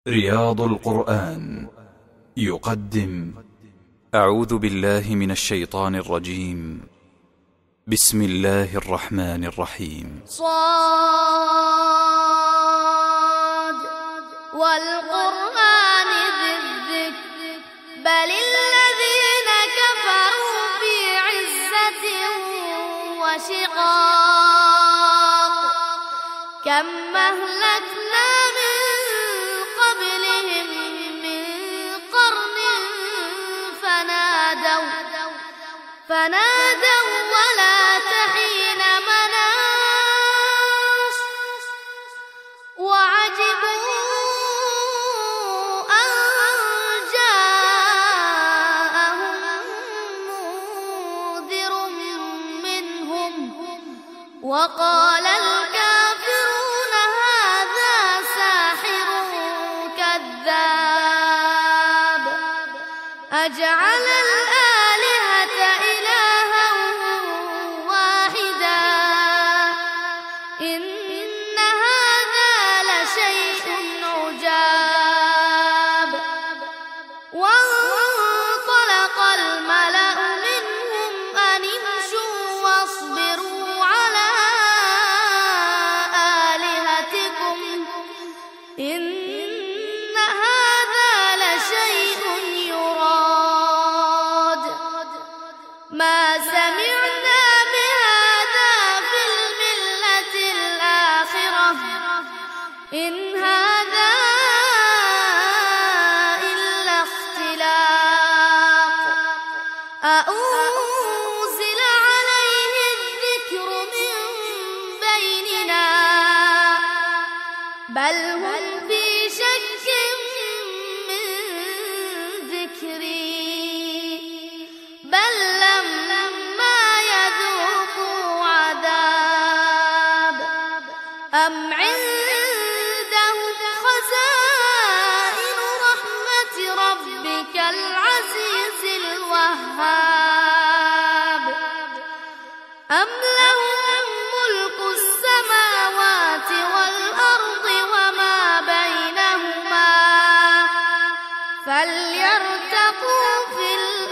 رياض القرآن يقدم أعوذ بالله من الشيطان الرجيم. بسم الله الرحمن الرحيم. صاد والقرآن ذي الذكر بل الذين كفروا في عزة وشقاق كم أهلكنا من قبلهم من قرن فنادوا ولا تحين مناص وعجبوا أن جاءهم منذر منهم وقال الكافرون هذا ساحر كذاب أجعل الآلهة إلها واحدا إن هذا لشيء عجاب وانطلق الملأ منهم أن امشوا واصبروا على آلهتكم إن هذا لشيء يراد ما سمعنا بهذا في الملة الآخرة إن هذا إلا اختلاق أأنزل عليه الذكر من بيننا بل هم في شك من ذكري بل لما يذوقوا عذاب أم عندهم خزائن رحمة ربك العزيز الوهاب أم لهم ملك السماوات والأرض وما بينهما فليرتقوا في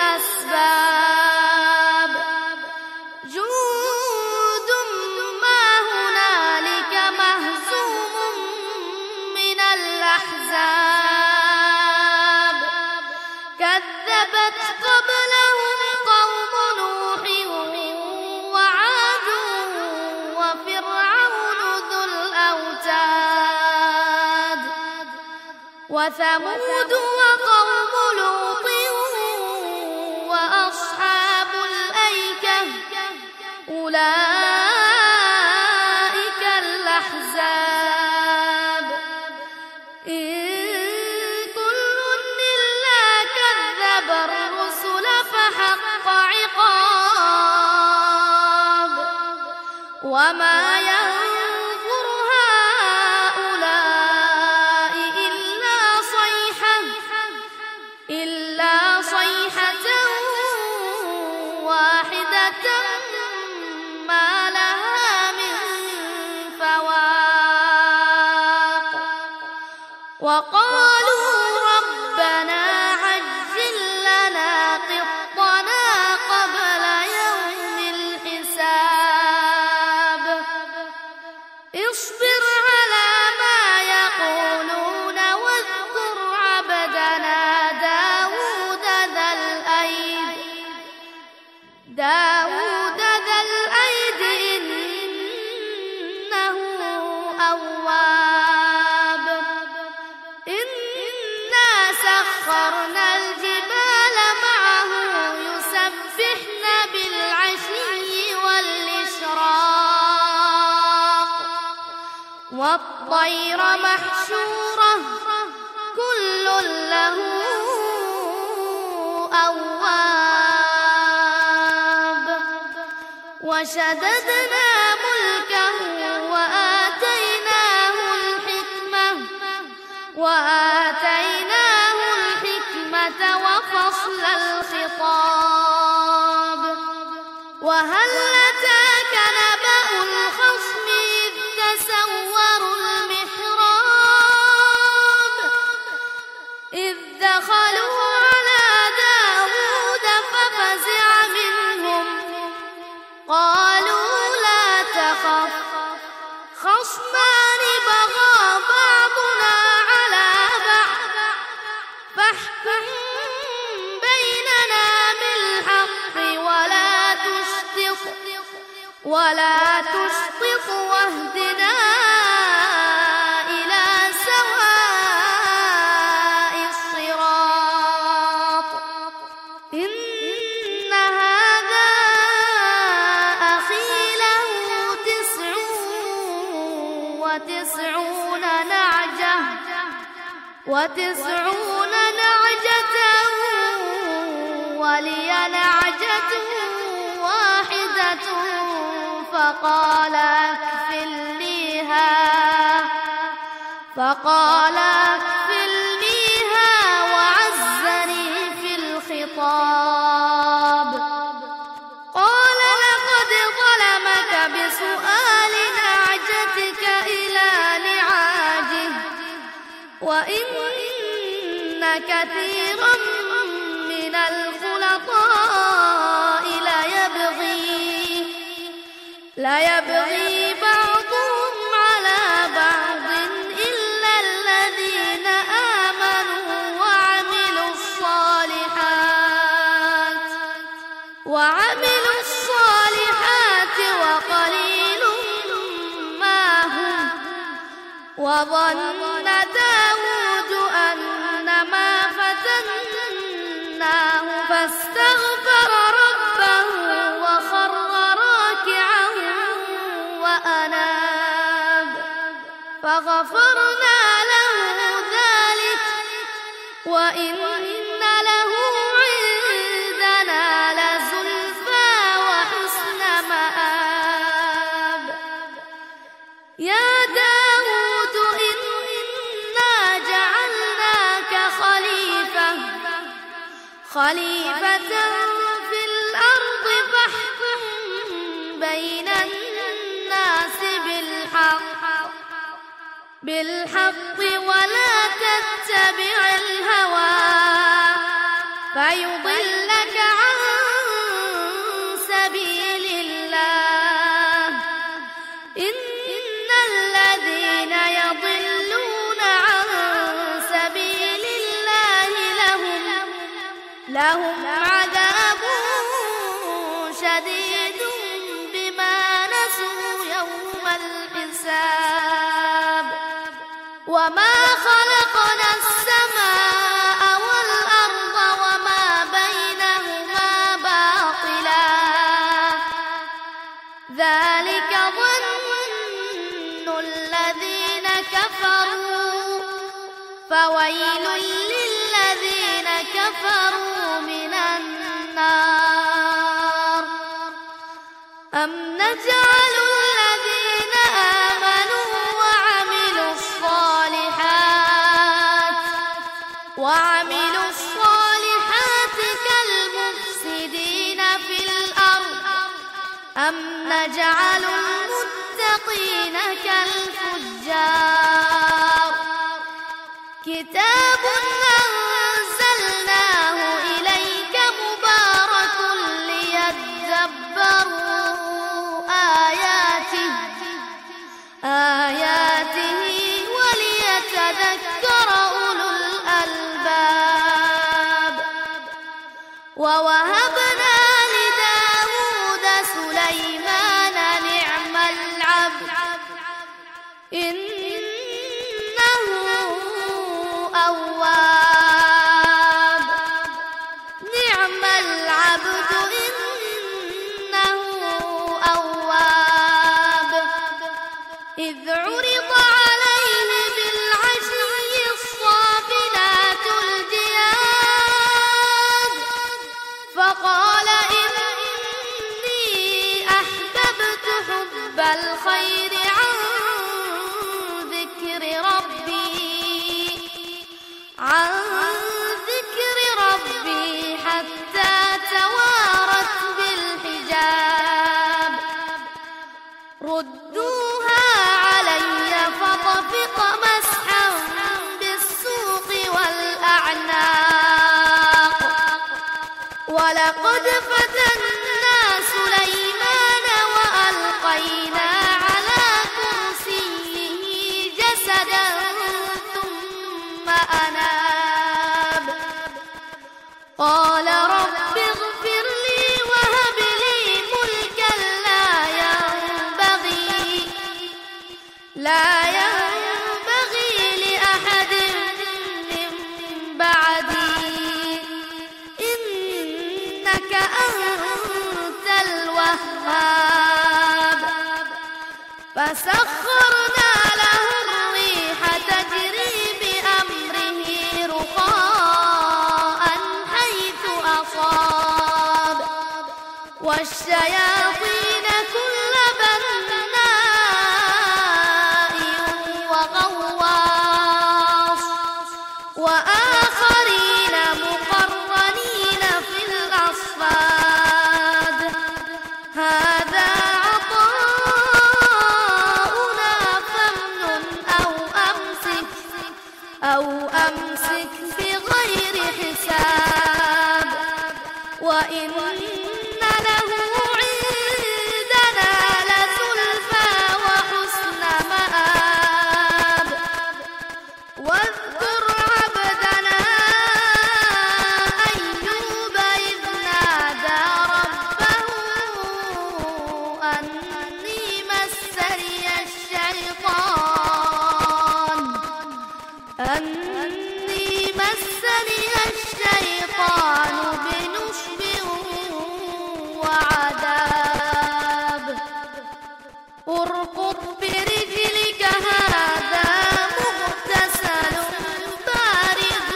الأسباب جند ما هنالك مهزوم من الأحزاب كذبت قبلهم قوم نوح وعاد وفرعون ذو الأوتاد وثمود وقوم لوط وأصحاب الأيكة أولئك الأحزاب إن كل إلا كذب الرسل فحق عقاب وما ينظر هؤلاء إلا صيحة واحدة ما لها من فواق وقالوا ربنا عجل لنا قطنا قبل يوم الحساب اصبر على ما يقولون واذكر عبدنا داود ذا الأيد إنه أواب إنا سخرنا الجبال معه يسبحن بالعشي والإشراق والطير محشورة كل له أواب وشددنا ملكه وآتيناه الحكمة وفصل الخطاب وهل أتاك نبأ الخصم إذ تسوروا المحراب ولا تشطط واهدنا إلى سواء الصراط إن هذا أخي له 99 نعجة ولي نعجة واحدة فقال أكفلنيها وعزني في الخطاب. قال لقد ظلمك بسؤال نعجتك إلى نعاجه وإن كثيرا من الخلطاء ليبغي بعضهم على بعض إلا الذين آمنوا وعملوا الصالحات وقليل ما هم. وظن داود أنما فتناه فاستغفر ربه وخر راكعا وأناب فغفرنا له ذلك وإن له عندنا لزلفى وحسن مآب. يا داود إنا جعلناك خليفة في الأرض فاحكم بين الناس بالحق ولا تتبع الهوى فيضلك عن سبيل الله. إن الذين يضلون عن سبيل الله لهم عذاب شديد بما نسوا يوم الحساب. وما خلقنا السماء والأرض وما بينهما باطلا ذلك ظن الذين كفروا فويل للذين كفروا من النار. أم نجعل الذين آمنوا وعملوا الصالحات كالمفسدين في الأرض أم نجعل المتقين كالفجار. كتاب أنزلناه إليك مبارك ليدبروا آياته وليتذكر أولو الألباب. ووهبنا لداود سليمان نعم العبد إنه أواب. نعم العبد إنه أواب. إذ عرض عليه بالعشي الصافنات الجياد فقال إني أحببت حب الخير عن ذكر ربي حتى توارت بالحجاب. ردوها علي فطفق مسحا بالسوق والأعناق. ولقد فتنا سليمان وألقينا على كرسيه جسدا ثم أناب. قال رب اغفر لي وهب لي ملكا لا لا ينبغي لأحد من بعدي إنك أنت الوهاب فسخرنا له الريح تجري بأمره رخاء حيث أصاب والشياطين كل بناء وغواص وآخرين مقرنين في الأصفاد هذا عطاؤنا فامنن أو أمسك بغير حساب وإن له عندنا لزلفى وحسن مآب واذكر عبدنا أيوب إذ نادى ربه أني مسني الشيطان بنصب وعذاب اركض برجلك هذا مغتسل بارد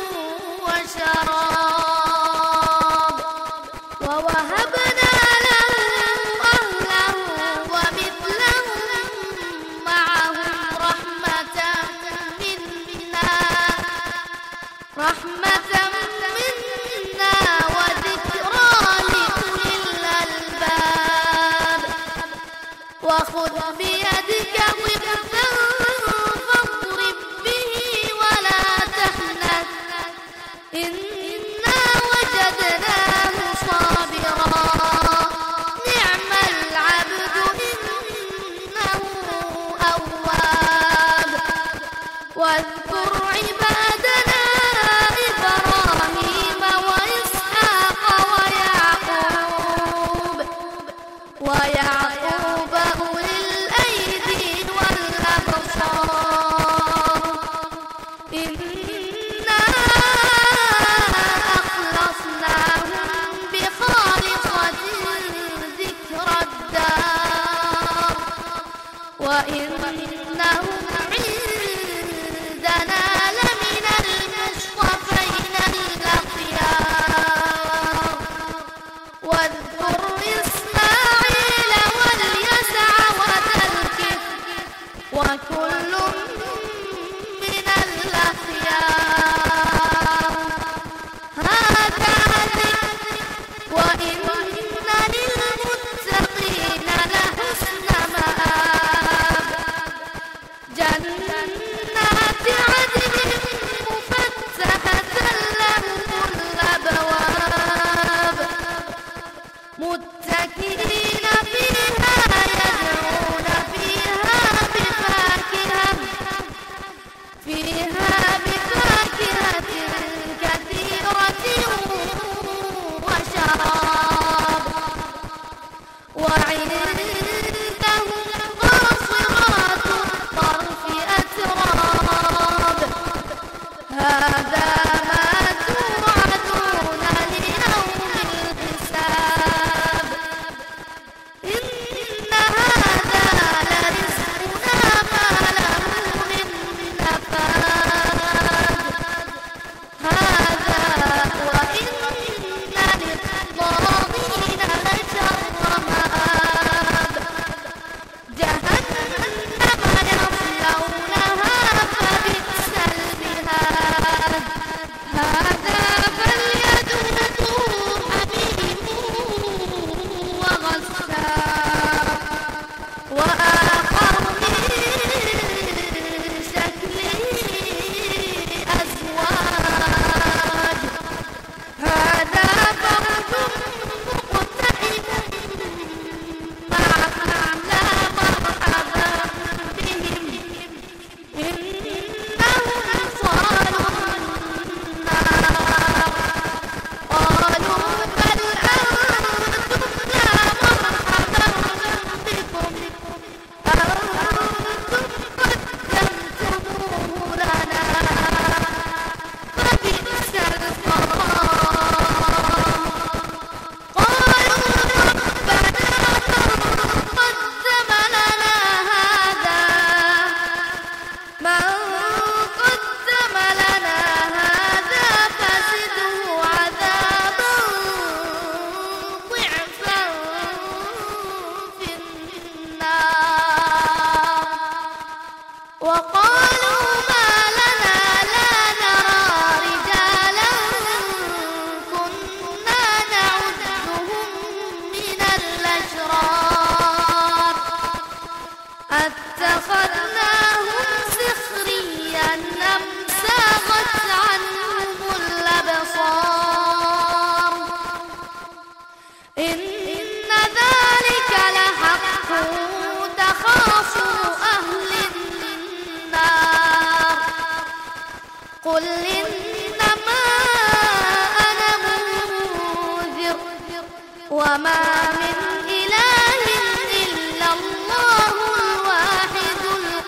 وشراب ووهبنا له أهله ومثلهم معهم رحمة منا وذكرى لأولي الألباب وخذ بيدك ضغثا فاضرب به ولا تحنث إنا وجدناه صابرا نعم العبد إنه أواب واذكر عبادنا إبراهيم وإسحاق ويعقوب أولي الأيدي والأبصار إنا أخلصناهم بخالصة ذكر الدار وإنهم عندنا لمن المصطفين الأخيار واذكر إسماعيل واليسع وذا الكفل وكل من الأخيار هذا ذكر وإن للمتقين لحسن مآب قل إنما أنا منذر وما من إله إلا الله الواحد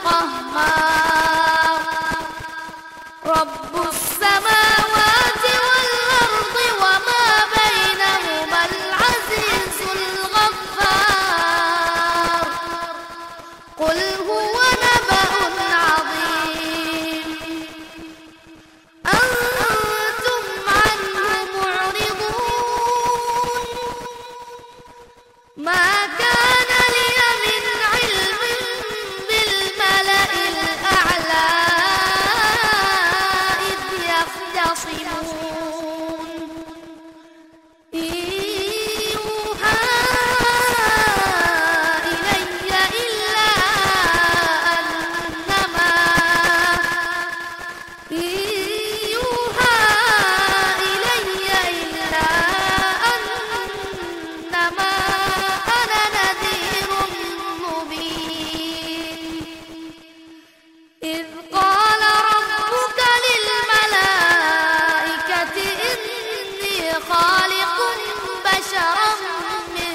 القهار رب السماوات والأرض وما بينهما العزيز الغفار قل هو نبأ عظيم أنتم عنه معرضون ما كان لي من علم بالملأ الأعلى إذ يختصمون إن يوحى إلي إلا أنما أنا نذير مبين إذ قال ربك للملائكة إني خالق بشرا من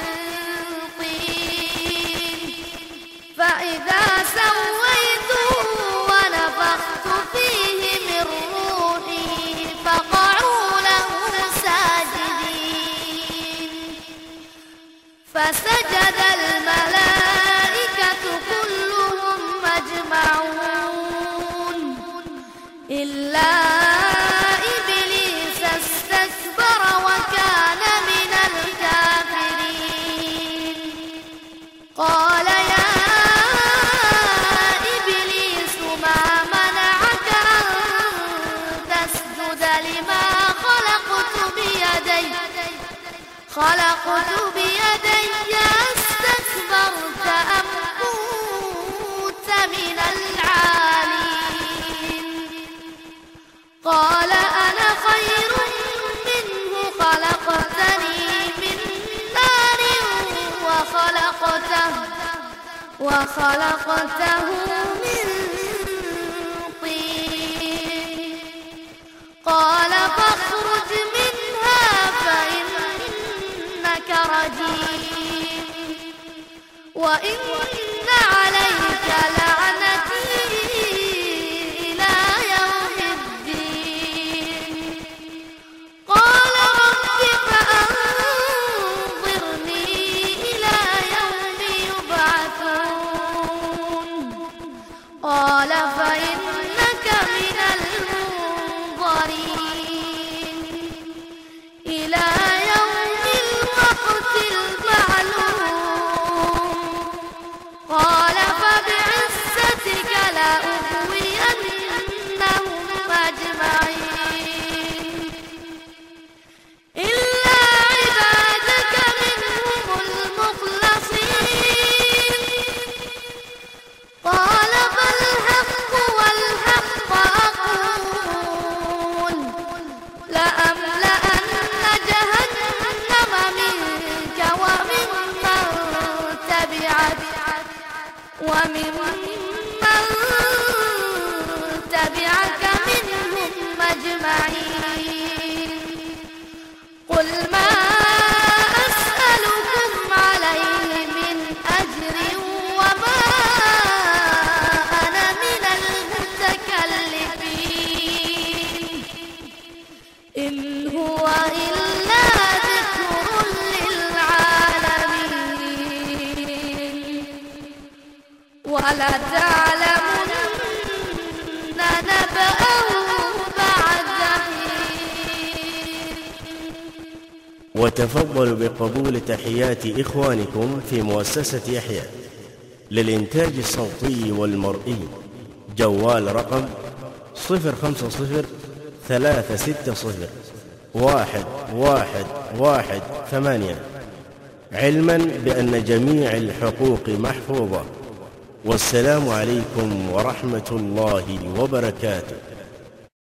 طين فإذا سويته ونفخت فيه من روحي فقعوا له ساجدين فسجد الملائكة كلهم أجمعون إلا إبليس استكبر وكان من الكافرين قال يا إبليس ما منعك أن تسجد لما خلقت بيدي استكبرت أم كنت من العالين قال أنا خير منه خلقتني من نار وخلقته من طين قال فاخرج منها فإنك رجيم وإن عليك لعنتي إلى يوم الدين قال رب فأنظرني إلى يوم يبعثون قال فإنك من المنظرين إلى يوم الوقت المعلوم قال فبعزتك لأغوينهم أجمعين إلا عبادك منهم المخلصين قال فالحق والحق أقول لأملأن جهنم منك وممن تبعك منهم أجمعين قل ما أسألكم عليه من أجر وما أنا من المتكلفين إن هو إلا ذكر للعالمين ولتعلمن نبأه بعد حين. وتفضلوا بقبول تحيات إخوانكم في مؤسسة يحيى للإنتاج الصوتي والمرئي. جوال رقم 050-360-1118، علما بأن جميع الحقوق محفوظة. والسلام عليكم ورحمة الله وبركاته.